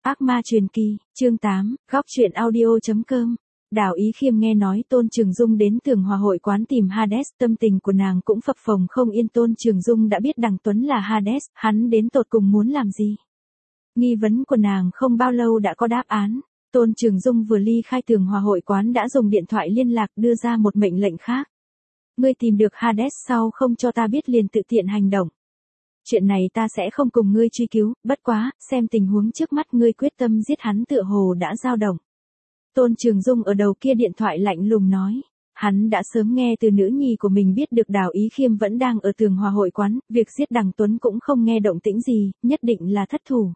Ác ma truyền kỳ, chương 8, góc truyện audio.com. Đào Ý Khiêm nghe nói Tôn Trường Dung đến Tường Hòa hội quán tìm Hades, tâm tình của nàng cũng phập phồng không yên. Tôn Trường Dung đã biết Đằng Tuấn là Hades, hắn đến tột cùng muốn làm gì? Nghi vấn của nàng không bao lâu đã có đáp án. Tôn Trường Dung vừa ly khai Tường Hòa hội quán đã dùng điện thoại liên lạc đưa ra một mệnh lệnh khác. Ngươi tìm được Hades sau không cho ta biết liền tự tiện hành động. Chuyện này ta sẽ không cùng ngươi truy cứu, bất quá, xem tình huống trước mắt ngươi quyết tâm giết hắn tựa hồ đã dao động. Tôn Trường Dung ở đầu kia điện thoại lạnh lùng nói. Hắn đã sớm nghe từ nữ nhi của mình biết được Đào Ý Khiêm vẫn đang ở Tường Hòa hội quán, việc giết Đằng Tuấn cũng không nghe động tĩnh gì, nhất định là thất thủ.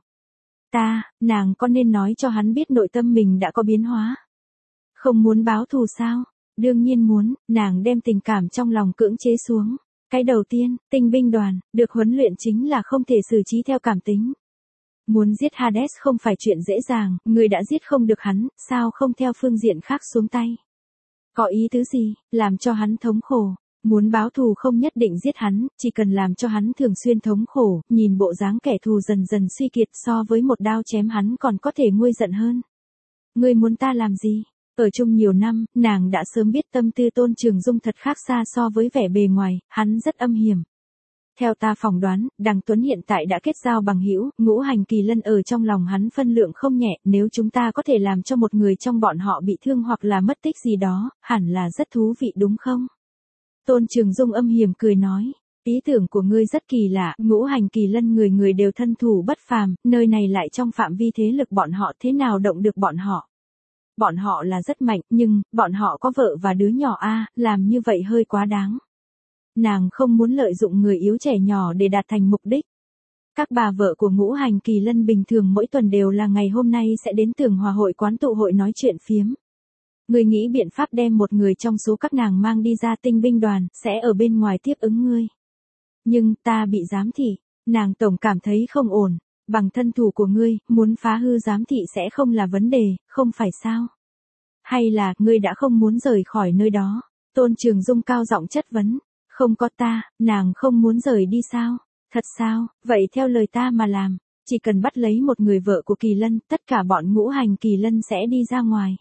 Nàng có nên nói cho hắn biết nội tâm mình đã có biến hóa? Không muốn báo thù sao? Đương nhiên muốn, nàng đem tình cảm trong lòng cưỡng chế xuống. Cái đầu tiên, tinh binh đoàn, được huấn luyện chính là không thể xử trí theo cảm tính. Muốn giết Hades không phải chuyện dễ dàng, người đã giết không được hắn, sao không theo phương diện khác xuống tay? Có ý tứ gì, làm cho hắn thống khổ. Muốn báo thù không nhất định giết hắn, chỉ cần làm cho hắn thường xuyên thống khổ, nhìn bộ dáng kẻ thù dần dần suy kiệt so với một đao chém hắn còn có thể nguôi giận hơn. Ngươi muốn ta làm gì? Ở chung nhiều năm, nàng đã sớm biết tâm tư Tôn Trường Dung thật khác xa so với vẻ bề ngoài, hắn rất âm hiểm. Theo ta phỏng đoán, Đằng Tuấn hiện tại đã kết giao bằng hữu, ngũ hành kỳ lân ở trong lòng hắn phân lượng không nhẹ, nếu chúng ta có thể làm cho một người trong bọn họ bị thương hoặc là mất tích gì đó, hẳn là rất thú vị đúng không? Tôn Trường Dung âm hiểm cười nói, ý tưởng của ngươi rất kỳ lạ, ngũ hành kỳ lân người người đều thân thủ bất phàm, nơi này lại trong phạm vi thế lực bọn họ, thế nào động được bọn họ? Bọn họ là rất mạnh, nhưng, bọn họ có vợ và đứa nhỏ làm như vậy hơi quá đáng. Nàng không muốn lợi dụng người yếu trẻ nhỏ để đạt thành mục đích. Các bà vợ của ngũ hành kỳ lân bình thường mỗi tuần đều là ngày hôm nay sẽ đến Tường Hòa hội quán tụ hội nói chuyện phiếm. Ngươi nghĩ biện pháp đem một người trong số các nàng mang đi ra tinh binh đoàn, sẽ ở bên ngoài tiếp ứng ngươi. Nhưng, ta bị giám thị, nàng tổng cảm thấy không ổn. Bằng thân thủ của ngươi, muốn phá hư giám thị sẽ không là vấn đề, không phải sao? Hay là, ngươi đã không muốn rời khỏi nơi đó? Tôn Trường Dung cao giọng chất vấn. Không có ta, nàng không muốn rời đi sao? Thật sao? Vậy theo lời ta mà làm. Chỉ cần bắt lấy một người vợ của kỳ lân, tất cả bọn ngũ hành kỳ lân sẽ đi ra ngoài.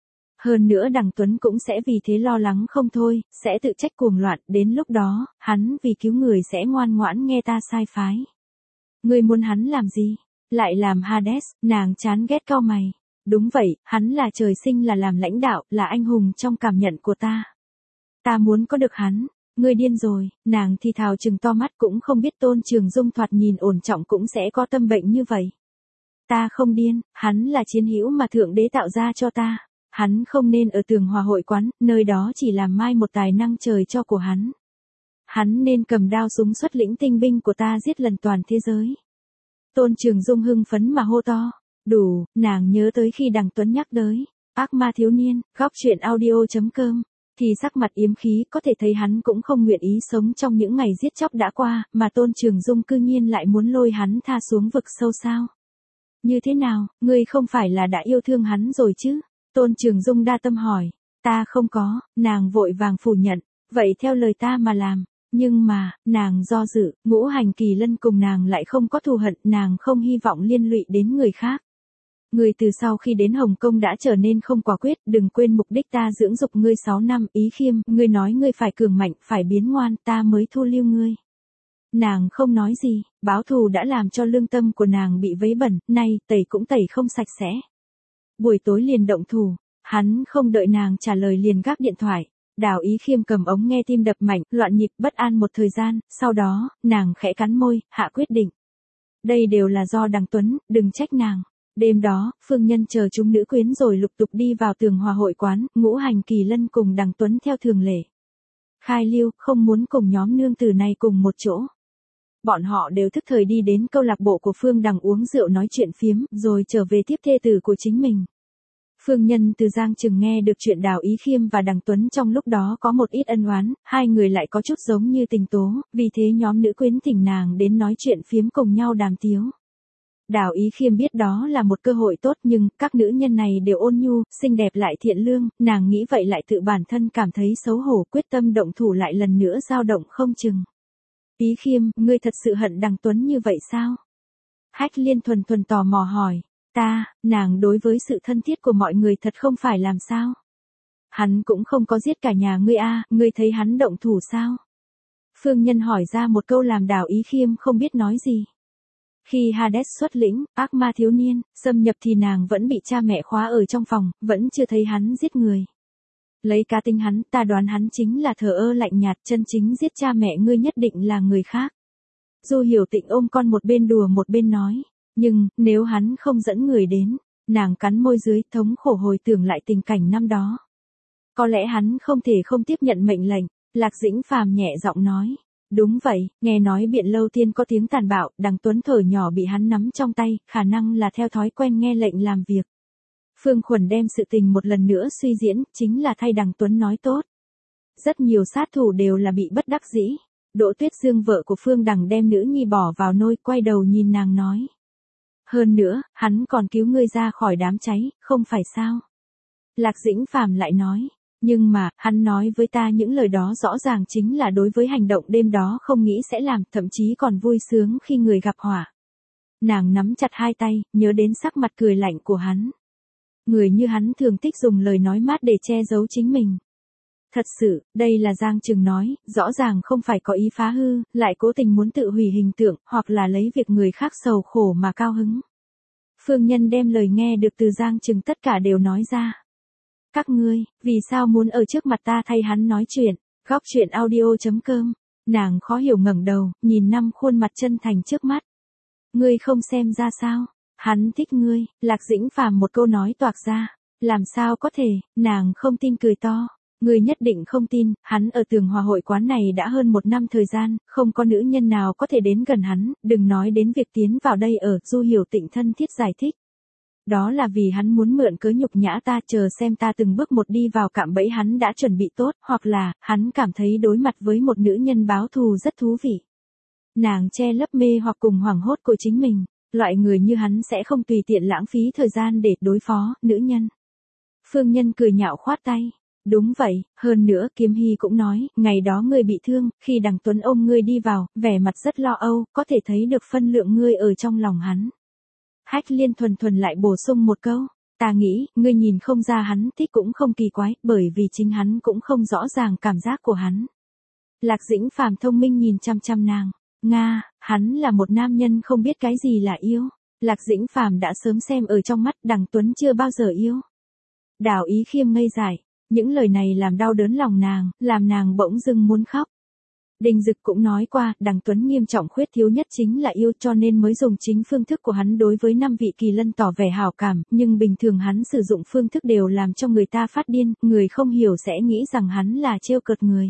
Hơn nữa Đằng Tuấn cũng sẽ vì thế lo lắng không thôi, sẽ tự trách cuồng loạn, đến lúc đó, hắn vì cứu người sẽ ngoan ngoãn nghe ta sai phái. Ngươi muốn hắn làm gì? Lại làm Hades, nàng chán ghét cau mày. Đúng vậy, hắn là trời sinh là làm lãnh đạo, là anh hùng trong cảm nhận của ta. Ta muốn có được hắn. Ngươi điên rồi, nàng thì thào trừng to mắt cũng không biết Tôn Trường Dung thoạt nhìn ổn trọng cũng sẽ có tâm bệnh như vậy. Ta không điên, hắn là chiến hữu mà Thượng Đế tạo ra cho ta. Hắn không nên ở Tường Hòa hội quán, nơi đó chỉ làm mai một tài năng trời cho của hắn. Hắn nên cầm đao súng xuất lĩnh tinh binh của ta giết lần toàn thế giới. Tôn Trường Dung hưng phấn mà hô to. Đủ, nàng nhớ tới khi Đằng Tuấn nhắc tới. Ác ma thiếu niên, góc truyện audio.com. Thì sắc mặt yếm khí có thể thấy hắn cũng không nguyện ý sống trong những ngày giết chóc đã qua, mà Tôn Trường Dung cư nhiên lại muốn lôi hắn tha xuống vực sâu sao. Như thế nào, ngươi không phải là đã yêu thương hắn rồi chứ? Tôn Trường Dung đa tâm hỏi. Ta không có, nàng vội vàng phủ nhận, vậy theo lời ta mà làm. Nhưng mà, nàng do dự, ngũ hành kỳ lân cùng nàng lại không có thù hận, nàng không hy vọng liên lụy đến người khác. Ngươi từ sau khi đến Hồng Kông đã trở nên không quả quyết, đừng quên mục đích ta dưỡng dục ngươi 6 năm, Ý Khiêm, ngươi nói ngươi phải cường mạnh, phải biến ngoan, ta mới thu lưu ngươi. Nàng không nói gì, báo thù đã làm cho lương tâm của nàng bị vấy bẩn, nay, tẩy cũng tẩy không sạch sẽ. Buổi tối liền động thủ, hắn không đợi nàng trả lời liền gác điện thoại. Đào Ý Khiêm cầm ống nghe tim đập mạnh, loạn nhịp bất an một thời gian, sau đó, nàng khẽ cắn môi, hạ quyết định. Đây đều là do Đằng Tuấn, đừng trách nàng. Đêm đó, Phương Nhân chờ chúng nữ quyến rồi lục tục đi vào Tường Hòa hội quán, ngũ hành kỳ lân cùng Đằng Tuấn theo thường lệ. Khai Liêu không muốn cùng nhóm nương tử này cùng một chỗ. Bọn họ đều thức thời đi đến câu lạc bộ của Phương Đằng uống rượu nói chuyện phiếm, rồi trở về tiếp thê tử của chính mình. Phương Nhân từ Giang Trừng nghe được chuyện Đào Ý Khiêm và Đằng Tuấn trong lúc đó có một ít ân oán, hai người lại có chút giống như tình tố, vì thế nhóm nữ quyến thỉnh nàng đến nói chuyện phiếm cùng nhau đàm tiếu. Đào Ý Khiêm biết đó là một cơ hội tốt nhưng các nữ nhân này đều ôn nhu, xinh đẹp lại thiện lương, nàng nghĩ vậy lại tự bản thân cảm thấy xấu hổ, quyết tâm động thủ lại lần nữa dao động không chừng. Ý Khiêm, ngươi thật sự hận Đằng Tuấn như vậy sao? Hách Liên thuần thuần tò mò hỏi. Nàng đối với sự thân thiết của mọi người thật không phải làm sao. Hắn cũng không có giết cả nhà ngươi a, ngươi thấy hắn động thủ sao? Phương Nhân hỏi ra một câu làm Đào Ý Khiêm không biết nói gì. Khi Hades xuất lĩnh, ác ma thiếu niên, xâm nhập thì nàng vẫn bị cha mẹ khóa ở trong phòng, vẫn chưa thấy hắn giết người. Lấy cá tính hắn, ta đoán hắn chính là thờ ơ lạnh nhạt, chân chính giết cha mẹ ngươi nhất định là người khác. Du Hiểu Tịnh ôm con một bên đùa một bên nói, nhưng, nếu hắn không dẫn người đến, nàng cắn môi dưới thống khổ hồi tưởng lại tình cảnh năm đó. Có lẽ hắn không thể không tiếp nhận mệnh lệnh, Lạc Dĩnh Phàm nhẹ giọng nói. Đúng vậy, nghe nói Biện Lâu Tiên có tiếng tàn bạo, Đằng Tuấn thở nhỏ bị hắn nắm trong tay, khả năng là theo thói quen nghe lệnh làm việc. Phương Khuẩn đem sự tình một lần nữa suy diễn, chính là thay Đằng Tuấn nói tốt. Rất nhiều sát thủ đều là bị bất đắc dĩ. Đỗ Tuyết Dương vợ của Phương Đằng đem nữ nhi bỏ vào nôi, quay đầu nhìn nàng nói. Hơn nữa, hắn còn cứu ngươi ra khỏi đám cháy, không phải sao? Lạc Dĩnh Phàm lại nói. Nhưng mà, hắn nói với ta những lời đó rõ ràng chính là đối với hành động đêm đó không nghĩ sẽ làm, thậm chí còn vui sướng khi người gặp họa. Nàng nắm chặt hai tay, nhớ đến sắc mặt cười lạnh của hắn. Người như hắn thường thích dùng lời nói mát để che giấu chính mình. Thật sự, đây là Giang Trừng nói, rõ ràng không phải có ý phá hư, lại cố tình muốn tự hủy hình tượng, hoặc là lấy việc người khác sầu khổ mà cao hứng. Phương Nhân đem lời nghe được từ Giang Trừng tất cả đều nói ra. Các ngươi, vì sao muốn ở trước mặt ta thay hắn nói chuyện? Góc chuyện audio.com. Nàng khó hiểu ngẩng đầu, nhìn năm khuôn mặt chân thành trước mắt. Ngươi không xem ra sao? Hắn thích ngươi. Lạc Dĩnh Phàm một câu nói toạc ra. Làm sao có thể? Nàng không tin cười to. Ngươi nhất định không tin, hắn ở Tường Hòa hội quán này đã hơn 1 năm thời gian, không có nữ nhân nào có thể đến gần hắn, đừng nói đến việc tiến vào đây ở. Du Hiểu Tịnh thân thiết giải thích. Đó là vì hắn muốn mượn cớ nhục nhã ta, chờ xem ta từng bước một đi vào cạm bẫy hắn đã chuẩn bị tốt, hoặc là, hắn cảm thấy đối mặt với một nữ nhân báo thù rất thú vị. Nàng che lấp mê hoặc cùng hoảng hốt của chính mình, loại người như hắn sẽ không tùy tiện lãng phí thời gian để đối phó, nữ nhân. Phương Nhân cười nhạo khoát tay. Đúng vậy, hơn nữa Kiếm Hy cũng nói, ngày đó ngươi bị thương, khi Đằng Tuấn ôm ngươi đi vào, vẻ mặt rất lo âu, có thể thấy được phân lượng ngươi ở trong lòng hắn. Hách Liên thuần thuần lại bổ sung một câu, ta nghĩ, ngươi nhìn không ra hắn thích cũng không kỳ quái, bởi vì chính hắn cũng không rõ ràng cảm giác của hắn. Lạc Dĩnh Phàm thông minh nhìn chăm chăm nàng, Nga, hắn là một nam nhân không biết cái gì là yêu. Lạc Dĩnh Phàm đã sớm xem ở trong mắt, Đằng Tuấn chưa bao giờ yêu. Đào Ý Khiêm ngây dại, những lời này làm đau đớn lòng nàng, làm nàng bỗng dưng muốn khóc. Đinh Dực cũng nói qua, Đằng Tuấn nghiêm trọng khuyết thiếu nhất chính là yêu, cho nên mới dùng chính phương thức của hắn đối với 5 vị kỳ lân tỏ vẻ hảo cảm, nhưng bình thường hắn sử dụng phương thức đều làm cho người ta phát điên, người không hiểu sẽ nghĩ rằng hắn là trêu cợt người.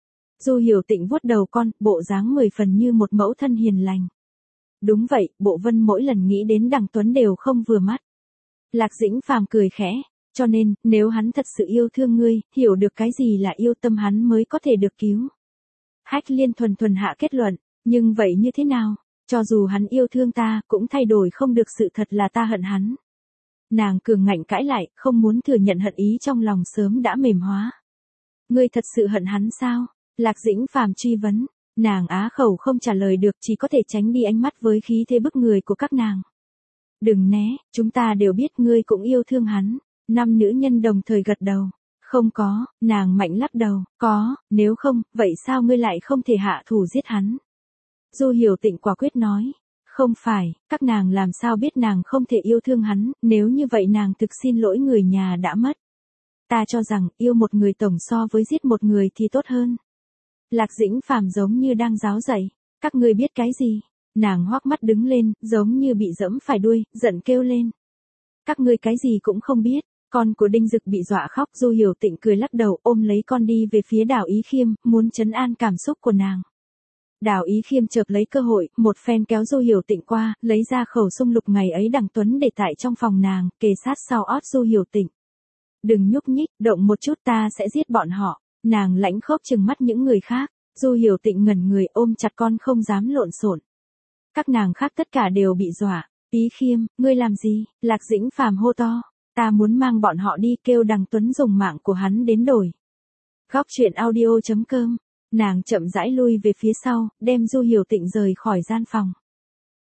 Du Hiểu Tịnh vuốt đầu con, bộ dáng 10 phần như một mẫu thân hiền lành. Đúng vậy, Bộ Vân mỗi lần nghĩ đến Đằng Tuấn đều không vừa mắt. Lạc Dĩnh Phàm cười khẽ, cho nên, nếu hắn thật sự yêu thương ngươi, hiểu được cái gì là yêu, tâm hắn mới có thể được cứu. Hách Liên thuần thuần hạ kết luận, nhưng vậy như thế nào? Cho dù hắn yêu thương ta, cũng thay đổi không được sự thật là ta hận hắn. Nàng cường ngạnh cãi lại, không muốn thừa nhận hận ý trong lòng sớm đã mềm hóa. Ngươi thật sự hận hắn sao? Lạc Dĩnh Phàm truy vấn, nàng á khẩu không trả lời được, chỉ có thể tránh đi ánh mắt với khí thế bức người của các nàng. Đừng né, chúng ta đều biết ngươi cũng yêu thương hắn. 5 nữ nhân đồng thời gật đầu. Không có, nàng mạnh lắc đầu, có, nếu không, vậy sao ngươi lại không thể hạ thủ giết hắn? Du Hiểu Tịnh quả quyết nói, không phải, các nàng làm sao biết nàng không thể yêu thương hắn, nếu như vậy nàng thực xin lỗi người nhà đã mất. Ta cho rằng, yêu một người tổng so với giết một người thì tốt hơn. Lạc Dĩnh Phàm giống như đang giáo dạy, các ngươi biết cái gì? Nàng hoắc mắt đứng lên, giống như bị giẫm phải đuôi, giận kêu lên. Các ngươi cái gì cũng không biết. Con của Đinh Dực bị dọa khóc, Du Hiểu Tịnh cười lắc đầu, ôm lấy con đi về phía Đào Ý Khiêm, muốn trấn an cảm xúc của nàng. Đào Ý Khiêm chợp lấy cơ hội, một phen kéo Du Hiểu Tịnh qua, lấy ra khẩu sung lục ngày ấy Đằng Tuấn để tại trong phòng nàng, kề sát sau ót Du Hiểu Tịnh. Đừng nhúc nhích, động một chút ta sẽ giết bọn họ. Nàng lãnh khốc trừng mắt những người khác. Du Hiểu Tịnh ngẩn người ôm chặt con không dám lộn xộn. Các nàng khác tất cả đều bị dọa. Ý Khiêm, ngươi làm gì? Lạc Dĩnh Phàm hô to. Ta muốn mang bọn họ đi, kêu Đằng Tuấn dùng mạng của hắn đến đổi. Góc chuyện audio.com. Nàng chậm rãi lui về phía sau, đem Du Hiểu Tịnh rời khỏi gian phòng.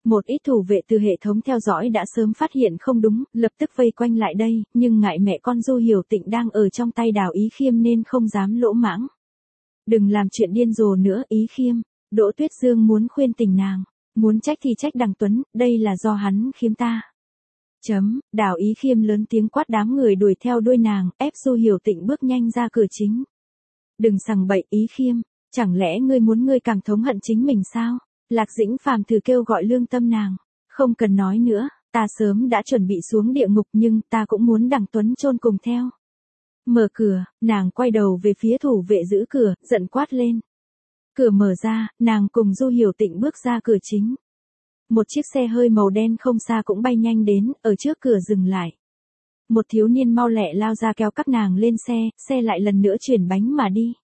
Một ít thủ vệ từ hệ thống theo dõi đã sớm phát hiện không đúng, lập tức vây quanh lại đây, nhưng ngại mẹ con Du Hiểu Tịnh đang ở trong tay Đào Ý Khiêm nên không dám lỗ mãng. Đừng làm chuyện điên rồ nữa, Ý Khiêm. Đỗ Tuyết Dương muốn khuyên tình nàng. Muốn trách thì trách Đằng Tuấn, đây là do hắn khiêm ta. Đào Ý Khiêm lớn tiếng quát đám người đuổi theo đuôi nàng, ép Du Hiểu Tịnh bước nhanh ra cửa chính. Đừng sằng bậy, Ý Khiêm, chẳng lẽ ngươi muốn ngươi càng thống hận chính mình sao? Lạc Dĩnh Phàm thử kêu gọi lương tâm nàng. Không cần nói nữa, ta sớm đã chuẩn bị xuống địa ngục nhưng ta cũng muốn Đằng Tuấn chôn cùng theo. Mở cửa, nàng quay đầu về phía thủ vệ giữ cửa, giận quát lên. Cửa mở ra, nàng cùng Du Hiểu Tịnh bước ra cửa chính. Một chiếc xe hơi màu đen không xa cũng bay nhanh đến, ở trước cửa dừng lại. Một thiếu niên mau lẹ lao ra kéo các nàng lên xe, xe lại lần nữa chuyển bánh mà đi.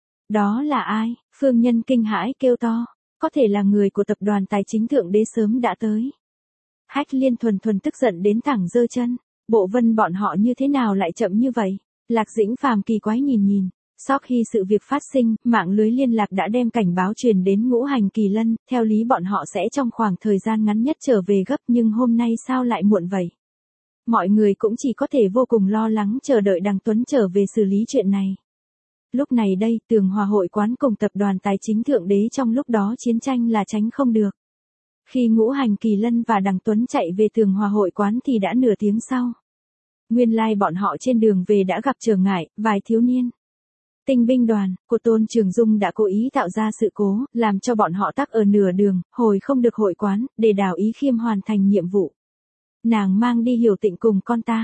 Đó là ai? Phương Nhân kinh hãi kêu to. Có thể là người của tập đoàn tài chính Thượng Đế sớm đã tới. Hách Liên thuần tức giận đến thẳng giơ chân. Bộ Vân bọn họ như thế nào lại chậm như vậy? Lạc Dĩnh Phàm kỳ quái nhìn. Sau khi sự việc phát sinh, mạng lưới liên lạc đã đem cảnh báo truyền đến Ngũ Hành Kỳ Lân, theo lý bọn họ sẽ trong khoảng thời gian ngắn nhất trở về gấp nhưng hôm nay sao lại muộn vậy? Mọi người cũng chỉ có thể vô cùng lo lắng chờ đợi Đằng Tuấn trở về xử lý chuyện này. Lúc này đây, Tường Hòa hội quán cùng tập đoàn tài chính Thượng Đế trong lúc đó chiến tranh là tránh không được. Khi Ngũ Hành Kỳ Lân và Đằng Tuấn chạy về Tường Hòa hội quán thì đã nửa tiếng sau. Nguyên lai bọn họ trên đường về đã gặp trở ngại, vài thiếu niên. Tinh binh đoàn của Tôn Trường Dung đã cố ý tạo ra sự cố, làm cho bọn họ tắc ở nửa đường, hồi không được hội quán, để Đào Ý Khiêm hoàn thành nhiệm vụ. Nàng mang đi Hiểu Tịnh cùng con ta.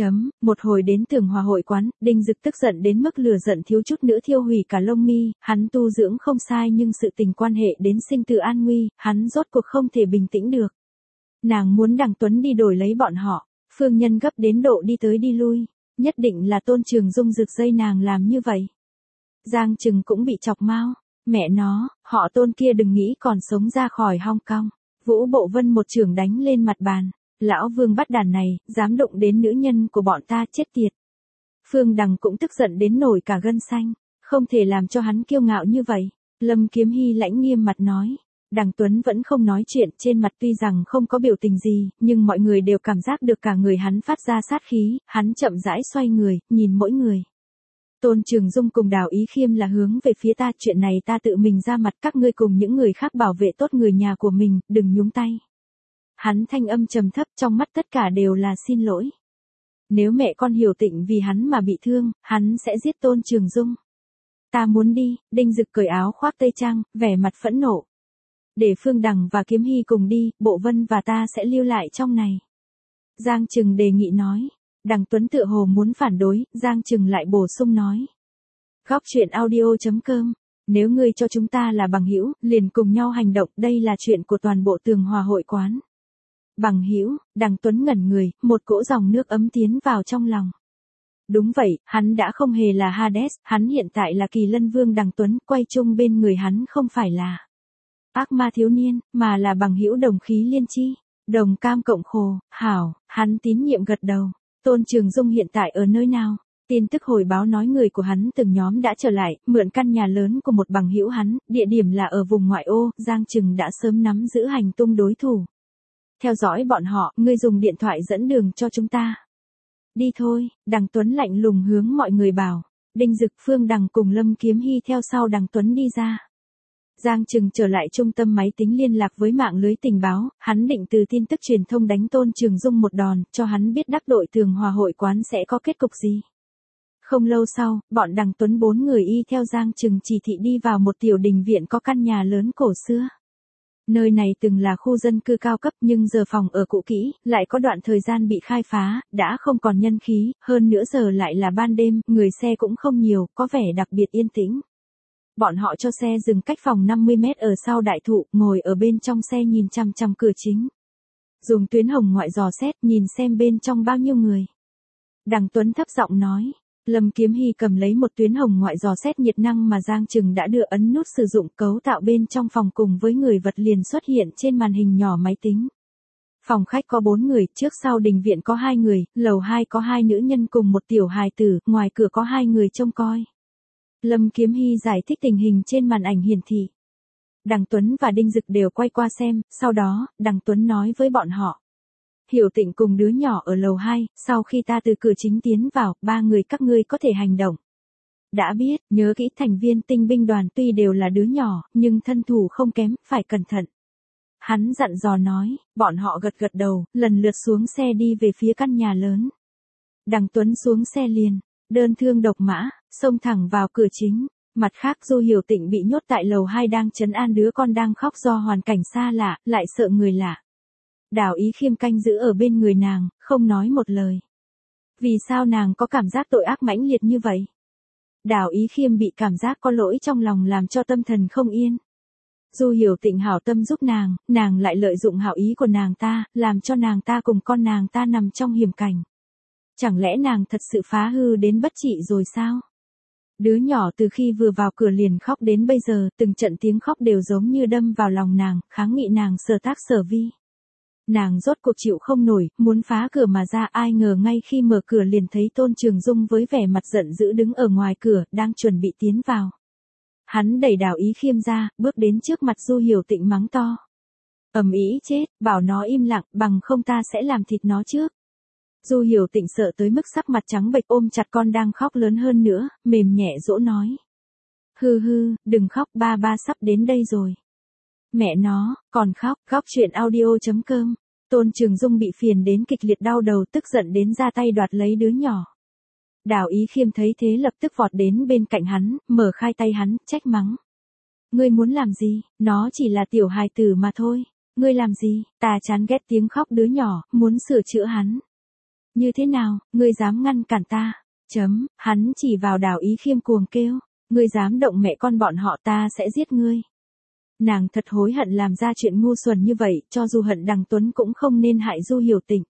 Một hồi đến Tường Hòa hội quán, Đinh Dực tức giận đến mức lửa giận thiếu chút nữa thiêu hủy cả lông mi, hắn tu dưỡng không sai nhưng sự tình quan hệ đến sinh tử an nguy, hắn rốt cuộc không thể bình tĩnh được. Nàng muốn Đằng Tuấn đi đổi lấy bọn họ, Phương Nhân gấp đến độ đi tới đi lui, nhất định là Tôn Trường Dung rực dây nàng làm như vậy. Giang Trừng cũng bị chọc mau, mẹ nó, họ Tôn kia đừng nghĩ còn sống ra khỏi Hong Kong. Vũ Bộ Vân một chưởng đánh lên mặt bàn. Lão Vương bắt đàn này, dám động đến nữ nhân của bọn ta, chết tiệt. Phương Đằng cũng tức giận đến nổi cả gân xanh, không thể làm cho hắn kiêu ngạo như vậy. Lâm Kiếm Hy lãnh nghiêm mặt nói. Đằng Tuấn vẫn không nói chuyện, trên mặt tuy rằng không có biểu tình gì, nhưng mọi người đều cảm giác được cả người hắn phát ra sát khí, hắn chậm rãi xoay người, nhìn mỗi người. Tôn Trường Dung cùng Đào Ý Khiêm là hướng về phía ta, chuyện này ta tự mình ra mặt, các ngươi cùng những người khác bảo vệ tốt người nhà của mình, đừng nhúng tay. Hắn thanh âm trầm thấp, trong mắt tất cả đều là xin lỗi. Nếu mẹ con Hiểu Tịnh vì hắn mà bị thương, hắn sẽ giết Tôn Trường Dung. Ta muốn đi, Đinh Dực cởi áo khoác tây trang, vẻ mặt phẫn nộ. Để Phương Đằng và Kiếm Hy cùng đi, Bộ Vân và ta sẽ lưu lại trong này. Giang Trừng đề nghị nói. Đằng Tuấn tựa hồ muốn phản đối, Giang Trừng lại bổ sung nói. Góc truyện audio.com. Nếu ngươi cho chúng ta là bằng hữu, liền cùng nhau hành động, đây là chuyện của toàn bộ Tường Hòa hội quán. Bằng hữu, Đằng Tuấn ngẩn người, một cỗ dòng nước ấm tiến vào trong lòng. Đúng vậy, hắn đã không hề là Hades, hắn hiện tại là Kỳ Lân Vương Đằng Tuấn, quay chung bên người hắn không phải là ác ma thiếu niên, mà là bằng hữu đồng khí liên chi, đồng cam cộng khổ, hảo, hắn tín nhiệm gật đầu. Tôn Trường Dung hiện tại ở nơi nào? Tin tức hồi báo nói người của hắn từng nhóm đã trở lại, mượn căn nhà lớn của một bằng hữu hắn, địa điểm là ở vùng ngoại ô, Giang Trừng đã sớm nắm giữ hành tung đối thủ. Theo dõi bọn họ, ngươi dùng điện thoại dẫn đường cho chúng ta. Đi thôi, Đằng Tuấn lạnh lùng hướng mọi người bảo. Đinh Dực, Phương Đằng cùng Lâm Kiếm Hy theo sau Đằng Tuấn đi ra. Giang Trừng trở lại trung tâm máy tính liên lạc với mạng lưới tình báo, hắn định từ tin tức truyền thông đánh Tôn Trường Dung một đòn, cho hắn biết đắc đội Tường Hòa hội quán sẽ có kết cục gì. Không lâu sau, bọn Đằng Tuấn 4 người y theo Giang Trừng chỉ thị đi vào một tiểu đình viện có căn nhà lớn cổ xưa. Nơi này từng là khu dân cư cao cấp nhưng giờ phòng ở cũ kỹ, lại có đoạn thời gian bị khai phá, đã không còn nhân khí, hơn nữa giờ lại là ban đêm, người xe cũng không nhiều, có vẻ đặc biệt yên tĩnh. Bọn họ cho xe dừng cách phòng 50 mét ở sau đại thụ, ngồi ở bên trong xe nhìn chằm chằm cửa chính. Dùng tuyến hồng ngoại dò xét nhìn xem bên trong bao nhiêu người. Đằng Tuấn thấp giọng nói. Lâm Kiếm Hy cầm lấy một tuyến hồng ngoại dò xét nhiệt năng mà Giang Trừng đã đưa ấn nút sử dụng, cấu tạo bên trong phòng cùng với người vật liền xuất hiện trên màn hình nhỏ máy tính. Phòng khách có 4 người, trước sau đình viện có 2 người, lầu 2 có 2 nữ nhân cùng một tiểu hài tử, ngoài cửa có 2 người trông coi. Lâm Kiếm Hy giải thích tình hình trên màn ảnh hiển thị. Đằng Tuấn và Đinh Dực đều quay qua xem, sau đó, Đằng Tuấn nói với bọn họ. Hiểu Tịnh cùng đứa nhỏ ở lầu 2, sau khi ta từ cửa chính tiến vào, 3 người các ngươi có thể hành động. Đã biết, nhớ kỹ thành viên tinh binh đoàn tuy đều là đứa nhỏ, nhưng thân thủ không kém, phải cẩn thận. Hắn dặn dò nói, bọn họ gật gật đầu, lần lượt xuống xe đi về phía căn nhà lớn. Đằng Tuấn xuống xe liền, đơn thương độc mã, xông thẳng vào cửa chính. Mặt khác Du Hiểu Tịnh bị nhốt tại lầu 2 đang trấn an đứa con đang khóc do hoàn cảnh xa lạ, lại sợ người lạ. Đào Ý Khiêm canh giữ ở bên người nàng, không nói một lời. Vì sao nàng có cảm giác tội ác mãnh liệt như vậy? Đào Ý Khiêm bị cảm giác có lỗi trong lòng làm cho tâm thần không yên. Du Hiểu Tịnh hảo tâm giúp nàng lại lợi dụng hảo ý của nàng ta, làm cho nàng ta cùng con nàng ta nằm trong hiểm cảnh. Chẳng lẽ nàng thật sự phá hư đến bất trị rồi sao? Đứa nhỏ từ khi vừa vào cửa liền khóc đến bây giờ, từng trận tiếng khóc đều giống như đâm vào lòng nàng, kháng nghị nàng sở tác sở vi. Nàng rốt cuộc chịu không nổi, muốn phá cửa mà ra, ai ngờ ngay khi mở cửa liền thấy Tôn Trường Dung với vẻ mặt giận dữ đứng ở ngoài cửa, đang chuẩn bị tiến vào. Hắn đẩy Đào Ý Khiêm ra, bước đến trước mặt Du Hiểu Tịnh mắng to. Ầm ĩ chết, bảo nó im lặng, bằng không ta sẽ làm thịt nó trước. Du Hiểu Tịnh sợ tới mức sắc mặt trắng bệch ôm chặt con đang khóc lớn hơn nữa, mềm nhẹ dỗ nói. Hừ hừ, đừng khóc, ba sắp đến đây rồi. Mẹ nó, còn khóc, khóc chuyện audio.com. Tôn Trường Dung bị phiền đến kịch liệt đau đầu, tức giận đến ra tay đoạt lấy đứa nhỏ. Đào Ý Khiêm thấy thế lập tức vọt đến bên cạnh hắn, mở khai tay hắn, trách mắng. Ngươi muốn làm gì, nó chỉ là tiểu hài tử mà thôi. Ngươi làm gì, ta chán ghét tiếng khóc đứa nhỏ, muốn sửa chữa hắn. Như thế nào, ngươi dám ngăn cản ta? Hắn chỉ vào Đào Ý Khiêm cuồng kêu. Ngươi dám động mẹ con bọn họ ta sẽ giết ngươi. Nàng thật hối hận làm ra chuyện ngu xuẩn như vậy, cho dù hận Đằng Tuấn cũng không nên hại Du Hiểu Tịnh.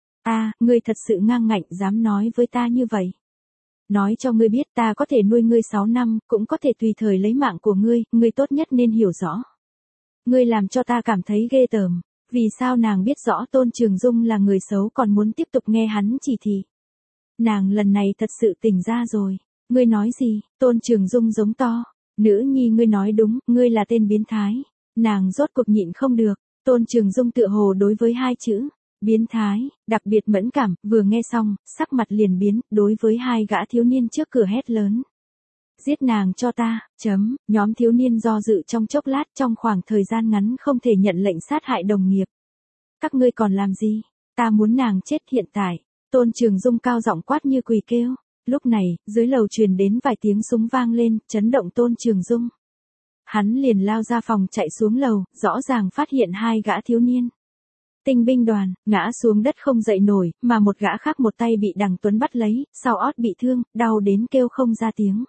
Ngươi thật sự ngang ngạnh dám nói với ta như vậy. Nói cho ngươi biết ta có thể nuôi ngươi 6 năm, cũng có thể tùy thời lấy mạng của ngươi tốt nhất nên hiểu rõ. Ngươi làm cho ta cảm thấy ghê tởm, vì sao nàng biết rõ Tôn Trường Dung là người xấu còn muốn tiếp tục nghe hắn chỉ thị. Nàng lần này thật sự tỉnh ra rồi. Ngươi nói gì, Tôn Trường Dung giống to. Nữ nhi ngươi nói đúng, ngươi là tên biến thái. Nàng rốt cuộc nhịn không được, Tôn Trường Dung tựa hồ đối với hai chữ, biến thái, đặc biệt mẫn cảm, vừa nghe xong, sắc mặt liền biến, đối với hai gã thiếu niên trước cửa hét lớn. Giết nàng cho ta, nhóm thiếu niên do dự trong chốc lát trong khoảng thời gian ngắn không thể nhận lệnh sát hại đồng nghiệp. Các ngươi còn làm gì, ta muốn nàng chết hiện tại, Tôn Trường Dung cao giọng quát như quỳ kêu. Lúc này, dưới lầu truyền đến vài tiếng súng vang lên, chấn động Tôn Trường Dung. Hắn liền lao ra phòng chạy xuống lầu, rõ ràng phát hiện hai gã thiếu niên. Tinh binh đoàn, ngã xuống đất không dậy nổi, mà một gã khác một tay bị Đằng Tuấn bắt lấy, sau ót bị thương, đau đến kêu không ra tiếng.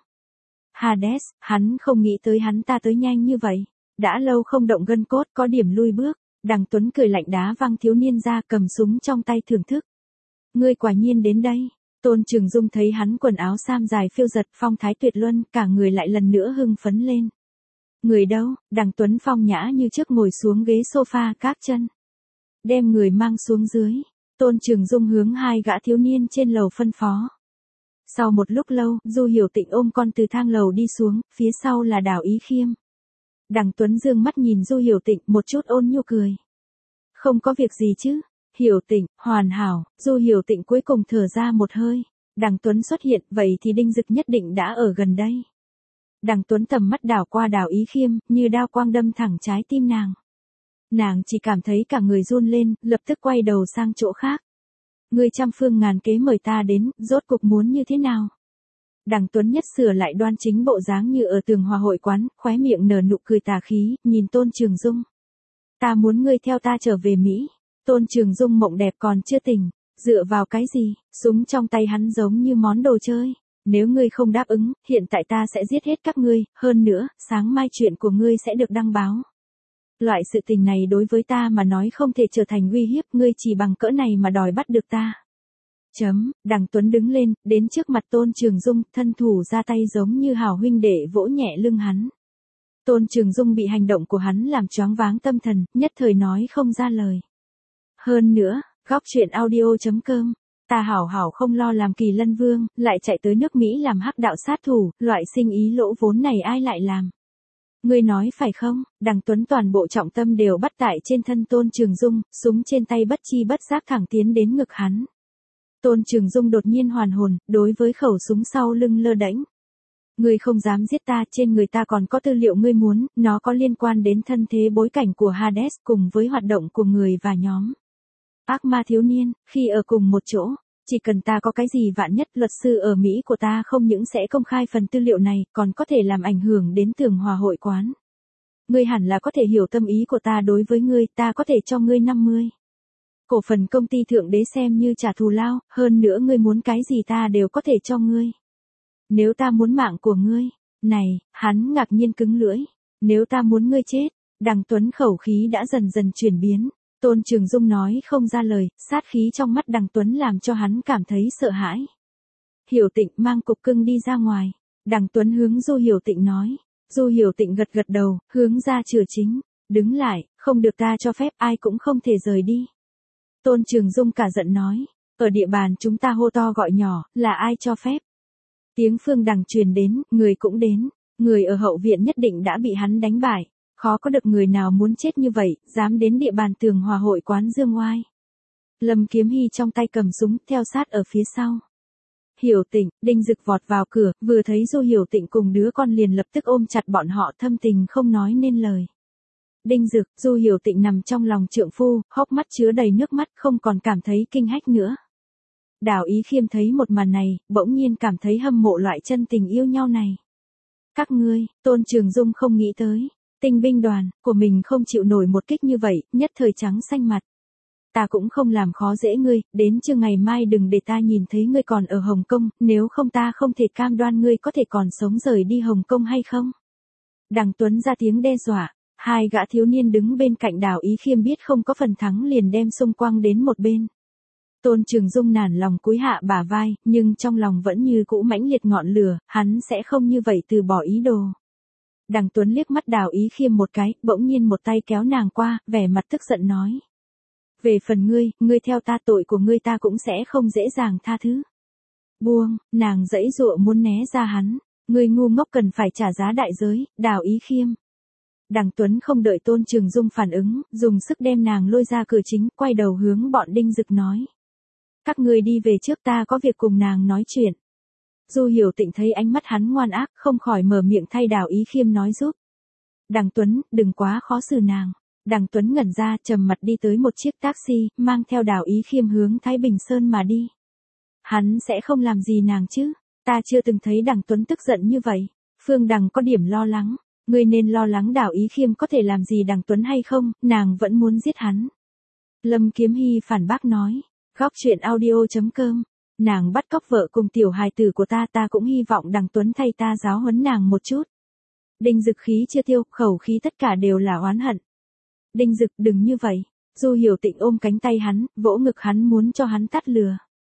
Hades, hắn không nghĩ tới hắn ta tới nhanh như vậy. Đã lâu không động gân cốt, có điểm lui bước. Đằng Tuấn cười lạnh đá văng thiếu niên ra, cầm súng trong tay thưởng thức. Ngươi quả nhiên đến đây. Tôn Trường Dung thấy hắn quần áo sam dài phiêu giật, phong thái tuyệt luân, cả người lại lần nữa hưng phấn lên. Người đâu? Đằng Tuấn phong nhã như trước ngồi xuống ghế sofa các chân. Đem người mang xuống dưới. Tôn Trường Dung hướng hai gã thiếu niên trên lầu phân phó. Sau một lúc lâu, Du Hiểu Tịnh ôm con từ thang lầu đi xuống, phía sau là Đào Ý Khiêm. Đằng Tuấn dương mắt nhìn Du Hiểu Tịnh, một chút ôn nhu cười. Không có việc gì chứ? Hiểu Tịnh, hoàn hảo. Du Hiểu Tịnh cuối cùng thở ra một hơi. Đằng Tuấn xuất hiện, vậy thì Đinh Dực nhất định đã ở gần đây. Đằng Tuấn tầm mắt đảo qua Đào Ý Khiêm, như đao quang đâm thẳng trái tim nàng. Nàng chỉ cảm thấy cả người run lên, lập tức quay đầu sang chỗ khác. Ngươi trăm phương ngàn kế mời ta đến, rốt cuộc muốn như thế nào? Đằng Tuấn nhất sửa lại đoan chính bộ dáng như ở tường hòa hội quán, khóe miệng nở nụ cười tà khí, nhìn Tôn Trường Dung. Ta muốn ngươi theo ta trở về Mỹ. Tôn Trường Dung mộng đẹp còn chưa tỉnh, dựa vào cái gì, súng trong tay hắn giống như món đồ chơi. Nếu ngươi không đáp ứng, hiện tại ta sẽ giết hết các ngươi, hơn nữa, sáng mai chuyện của ngươi sẽ được đăng báo. Loại sự tình này đối với ta mà nói không thể trở thành uy hiếp, ngươi chỉ bằng cỡ này mà đòi bắt được ta. Đằng Tuấn đứng lên, đến trước mặt Tôn Trường Dung, thân thủ ra tay giống như hảo huynh đệ vỗ nhẹ lưng hắn. Tôn Trường Dung bị hành động của hắn làm choáng váng tâm thần, nhất thời nói không ra lời. Hơn nữa, góc chuyện audio.com, ta hảo không lo làm Kỳ Lân Vương, lại chạy tới nước Mỹ làm hắc đạo sát thủ, loại sinh ý lỗ vốn này ai lại làm. Ngươi nói phải không? Đằng Tuấn toàn bộ trọng tâm đều bắt tại trên thân Tôn Trường Dung, súng trên tay bất chi bất giác thẳng tiến đến ngực hắn. Tôn Trường Dung đột nhiên hoàn hồn, đối với khẩu súng sau lưng lơ đễnh. Ngươi không dám giết ta, trên người ta còn có tư liệu ngươi muốn, nó có liên quan đến thân thế bối cảnh của Hades cùng với hoạt động của người và nhóm ác ma thiếu niên, khi ở cùng một chỗ. Chỉ cần ta có cái gì vạn nhất, luật sư ở Mỹ của ta không những sẽ công khai phần tư liệu này, còn có thể làm ảnh hưởng đến tường hòa hội quán. Ngươi hẳn là có thể hiểu tâm ý của ta đối với ngươi, ta có thể cho ngươi 50 cổ phần công ty Thượng Đế xem như trả thù lao, hơn nữa ngươi muốn cái gì ta đều có thể cho ngươi. Nếu ta muốn mạng của ngươi, này, hắn ngạc nhiên cứng lưỡi. Nếu ta muốn ngươi chết, Đằng Tuấn khẩu khí đã dần dần chuyển biến. Tôn Trường Dung nói không ra lời, sát khí trong mắt Đằng Tuấn làm cho hắn cảm thấy sợ hãi. Hiểu Tịnh mang cục cưng đi ra ngoài. Đằng Tuấn hướng Du Hiểu Tịnh nói. Du Hiểu Tịnh gật gật đầu, hướng ra chửa chính. Đứng lại, không được ta cho phép, ai cũng không thể rời đi. Tôn Trường Dung cả giận nói. Ở địa bàn chúng ta hô to gọi nhỏ, là ai cho phép? Tiếng Phương Đằng truyền đến, người cũng đến. Người ở hậu viện nhất định đã bị hắn đánh bại. Khó có được người nào muốn chết như vậy, dám đến địa bàn tường hòa hội quán dương oai. Lâm Kiếm Hy trong tay cầm súng, theo sát ở phía sau. Hiểu Tịnh, Đinh Dực vọt vào cửa, vừa thấy Du Hiểu Tịnh cùng đứa con liền lập tức ôm chặt bọn họ, thâm tình không nói nên lời. Đinh Dực, Du Hiểu Tịnh nằm trong lòng trượng phu, hốc mắt chứa đầy nước mắt, không còn cảm thấy kinh hách nữa. Đào Ý Khiêm thấy một màn này, bỗng nhiên cảm thấy hâm mộ loại chân tình yêu nhau này. Các ngươi, Tôn Trường Dung không nghĩ tới. Tinh binh đoàn của mình không chịu nổi một kích như vậy, nhất thời trắng xanh mặt. Ta cũng không làm khó dễ ngươi, đến trưa ngày mai đừng để ta nhìn thấy ngươi còn ở Hồng Kông, nếu không ta không thể cam đoan ngươi có thể còn sống rời đi Hồng Kông hay không. Đằng Tuấn ra tiếng đe dọa, hai gã thiếu niên đứng bên cạnh Đào Ý Khiêm biết không có phần thắng liền đem xung quanh đến một bên. Tôn Trường Dung nản lòng cúi hạ bả vai, nhưng trong lòng vẫn như cũ mãnh liệt ngọn lửa, hắn sẽ không như vậy từ bỏ ý đồ. Đằng Tuấn liếc mắt Đào Ý Khiêm một cái, bỗng nhiên một tay kéo nàng qua, vẻ mặt tức giận nói. Về phần ngươi theo ta, tội của ngươi ta cũng sẽ không dễ dàng tha thứ. Buông, nàng giãy giụa muốn né ra hắn. Ngươi ngu ngốc cần phải trả giá đại giới, Đào Ý Khiêm. Đằng Tuấn không đợi Tôn Trường Dung phản ứng, dùng sức đem nàng lôi ra cửa chính, quay đầu hướng bọn Đinh Dực nói. Các ngươi đi về trước, ta có việc cùng nàng nói chuyện. Du Hiểu Tịnh thấy ánh mắt hắn ngoan ác, không khỏi mở miệng thay Đào Ý Khiêm nói giúp. Đằng Tuấn, đừng quá khó xử nàng. Đằng Tuấn ngẩn ra, trầm mặt đi tới một chiếc taxi, mang theo Đào Ý Khiêm hướng Thái Bình Sơn mà đi. Hắn sẽ không làm gì nàng chứ? Ta chưa từng thấy Đằng Tuấn tức giận như vậy. Phương Đằng có điểm lo lắng. Ngươi nên lo lắng Đào Ý Khiêm có thể làm gì Đằng Tuấn hay không, nàng vẫn muốn giết hắn. Lâm Kiếm Hy phản bác nói. Góc chuyện audio.com. Nàng bắt cóc vợ cùng tiểu hài tử của ta, ta cũng hy vọng Đằng Tuấn thay ta giáo huấn nàng một chút. Đinh Dực khí chưa tiêu, khẩu khí tất cả đều là oán hận. Đinh Dực đừng như vậy. Du Hiểu Tịnh ôm cánh tay hắn, vỗ ngực hắn muốn cho hắn tắt lừa.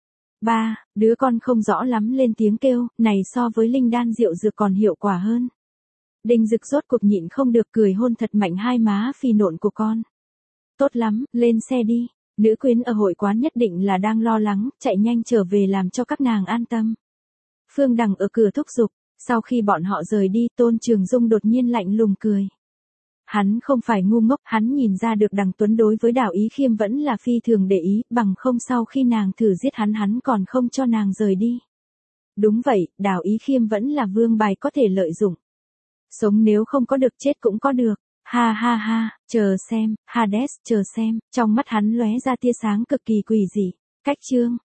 Ba, đứa con không rõ lắm lên tiếng kêu, này so với linh đan rượu dược còn hiệu quả hơn. Đinh Dực rốt cuộc nhịn không được cười hôn thật mạnh hai má phì nộn của con. Tốt lắm, lên xe đi. Nữ quyến ở hội quán nhất định là đang lo lắng, chạy nhanh trở về làm cho các nàng an tâm. Phương Đằng ở cửa thúc giục, sau khi bọn họ rời đi, Tôn Trường Dung đột nhiên lạnh lùng cười. Hắn không phải ngu ngốc, hắn nhìn ra được Đằng Tuấn đối với Đào Ý Khiêm vẫn là phi thường để ý, bằng không sau khi nàng thử giết hắn còn không cho nàng rời đi. Đúng vậy, Đào Ý Khiêm vẫn là vương bài có thể lợi dụng. Sống nếu không có được chết cũng có được. Ha ha ha, chờ xem, Hades, chờ xem, trong mắt hắn lóe ra tia sáng cực kỳ quỷ dị. Cách chương